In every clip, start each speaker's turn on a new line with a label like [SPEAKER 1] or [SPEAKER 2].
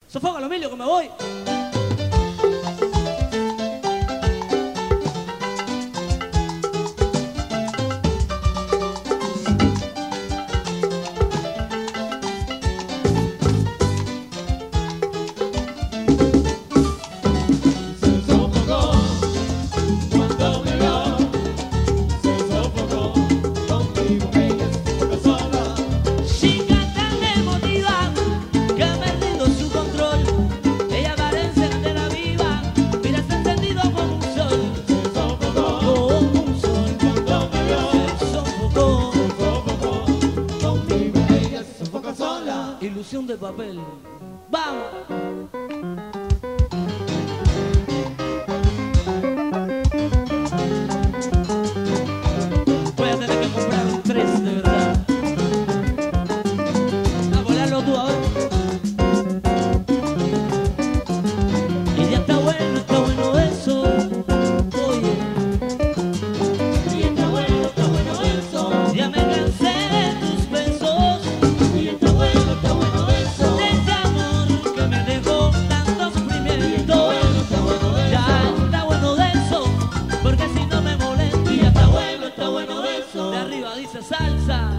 [SPEAKER 1] Sofócalo, Emilio, que me voy. Ilusión de papel. ¡Vamos! Voy a tener que comprar un 3 de verdad. A volarlo tú, a ver. Y ya está bueno eso. Oye. Y está bueno eso. Ya me cansé de tus besos. Y está bueno eso. De ese amor que me dejó tanto sufrimiento. Ya está bueno de eso. Porque si no me molesto. Y ya está bueno de eso. De arriba dice salsa.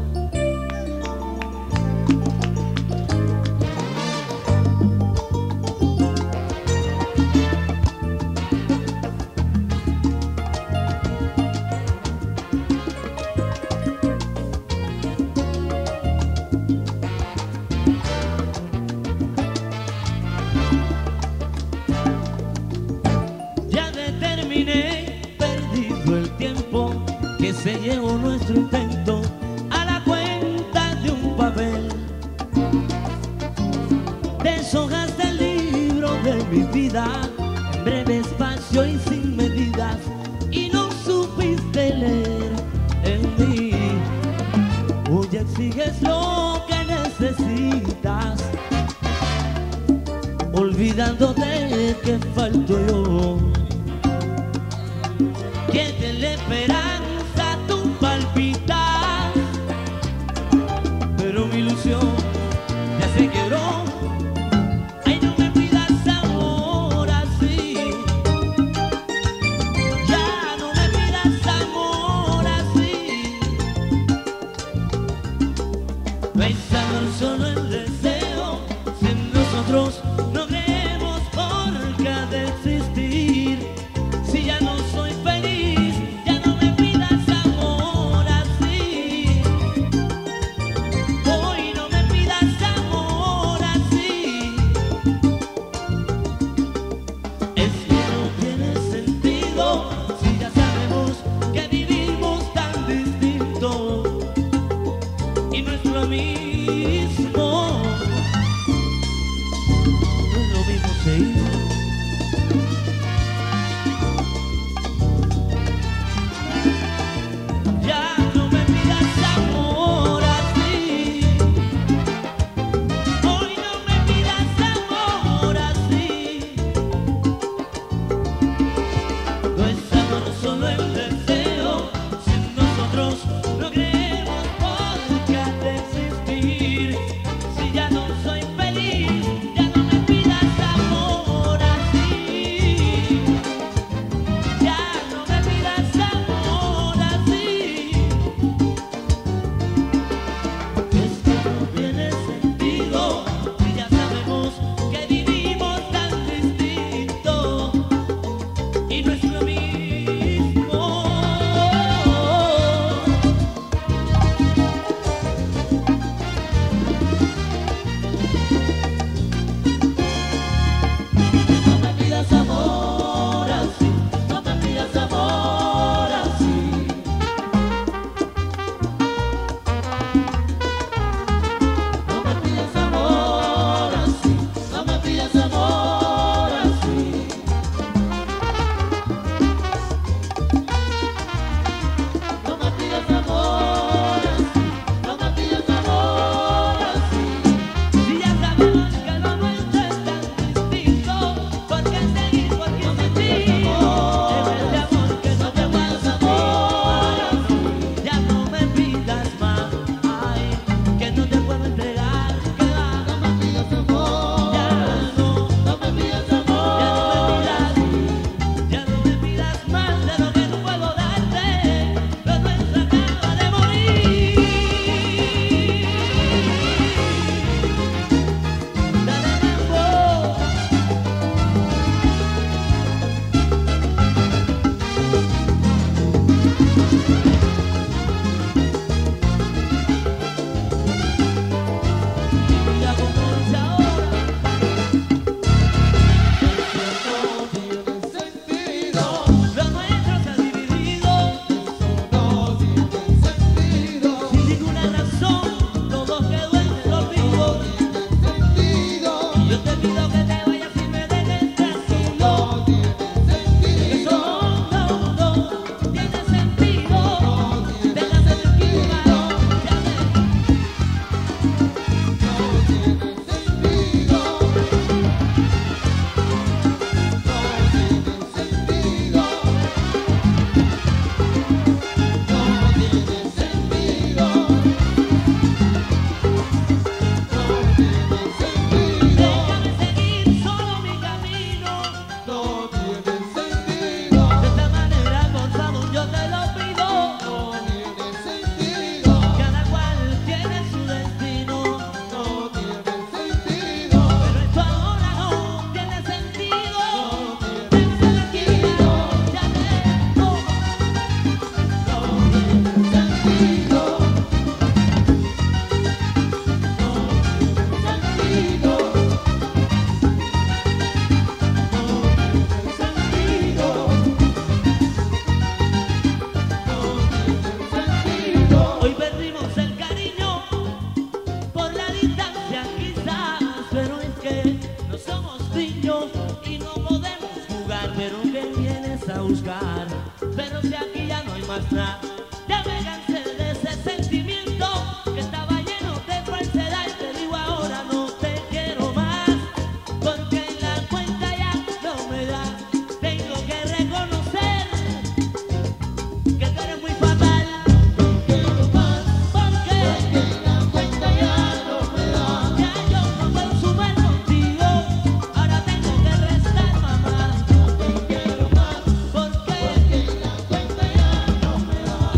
[SPEAKER 1] Ya determiné, perdido el tiempo que se llevó nuestro intento a la cuenta de un papel. Deshojaste el libro de mi vida en breve espacio y sin medidas y no supiste leer en mí. Hoy exiges lo que necesitas, olvidándote que falto yo. Que de la esperanza tú palpitas, pero mi ilusión ya se quebró. Ay, no me pidas amor así, ya no me pidas amor así. Pensando solo el deseo, sin nosotros no tenemos por qué de existir. Si ya no soy feliz, ya no me pidas amor así. Hoy no me pidas amor así. Es que no tiene sentido si ya sabemos que vivimos tan distinto y no es lo mismo. te pido que te vayas y me dejes tranquilo.
[SPEAKER 2] No tiene sentido.
[SPEAKER 1] Eso no tiene sentido.
[SPEAKER 2] No tiene
[SPEAKER 1] Déjame tranquilo,
[SPEAKER 2] sentido.
[SPEAKER 1] ya ves.
[SPEAKER 2] No tiene sentido.
[SPEAKER 1] Déjame seguir solo mi camino.
[SPEAKER 2] No tiene sentido.
[SPEAKER 1] De esta manera, por favor, yo te lo pido.
[SPEAKER 2] No tiene sentido.
[SPEAKER 1] Cada cual tiene su destino.
[SPEAKER 2] No tiene sentido.
[SPEAKER 1] Pero esto ahora no tiene sentido. Déjame tranquilo, ya ves.
[SPEAKER 2] No tiene sentido.
[SPEAKER 1] Hoy perdimos el cariño por la distancia quizás, pero es que no somos niños y no podemos jugar. Pero que vienes a buscar, pero si aquí ya no hay más nada. Ya me cansé de ese sentimiento que estaba lleno de falsedad y te digo ahora no te quiero más, porque la cuenta ya no me da. Tengo que reconocer que tú eres muy fatal. Porque
[SPEAKER 2] La cuenta ya no me da.
[SPEAKER 1] ya yo no puedo sumar contigo, ahora tengo que restar, mamá.
[SPEAKER 2] Quiero más.
[SPEAKER 1] Porque
[SPEAKER 2] La cuenta ya no me da.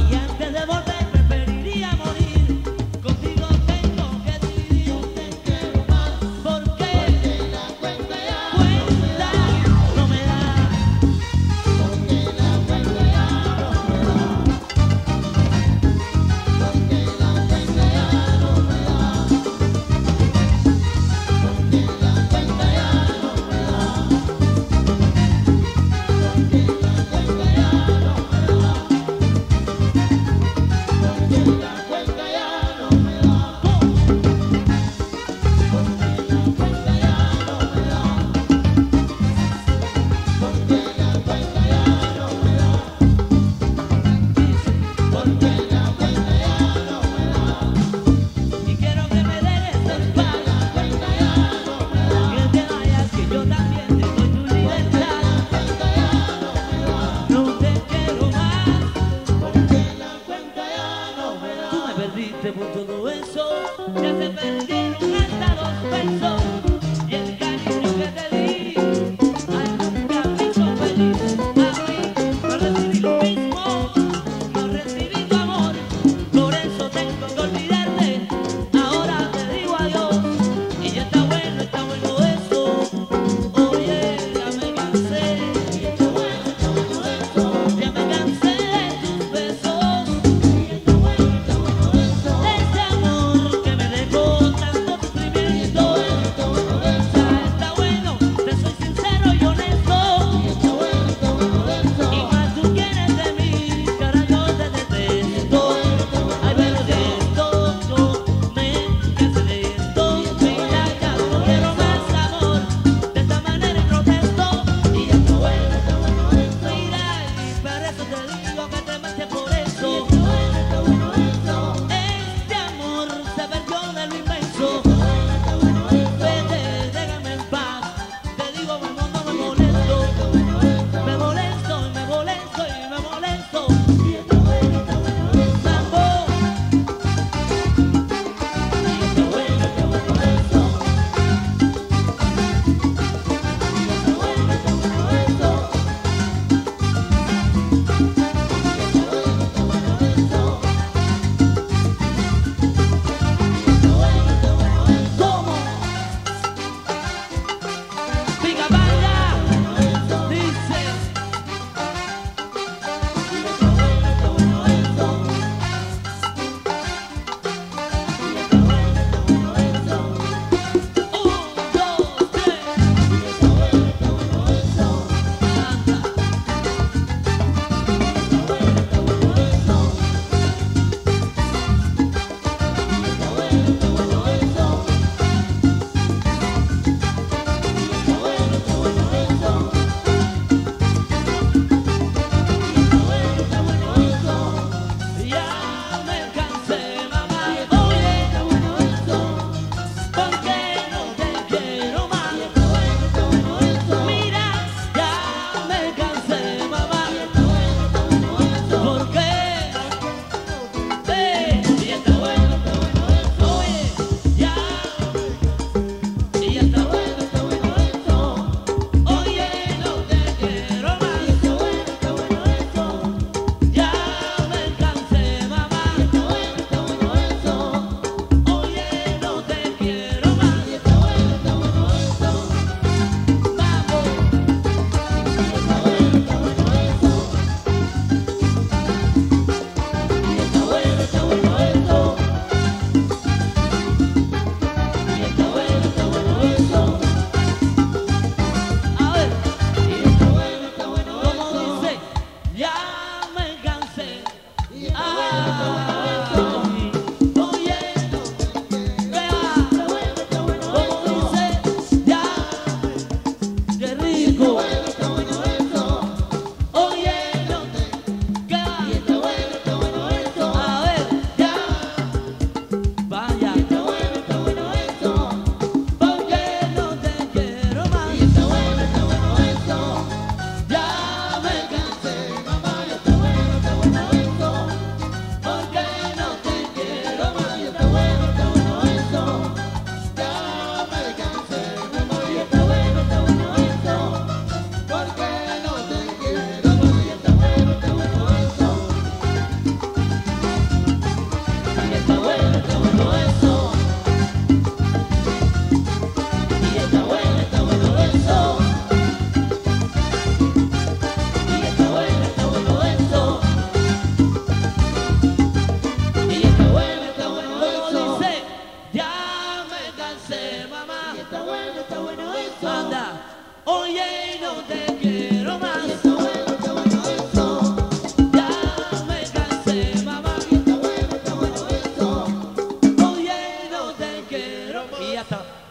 [SPEAKER 2] eso.
[SPEAKER 1] Anda, oye, no te quiero más.
[SPEAKER 2] Está bueno eso.
[SPEAKER 1] Ya me cansé, mamá.
[SPEAKER 2] Está bueno eso.
[SPEAKER 1] Oye, no te quiero más. Y ya está.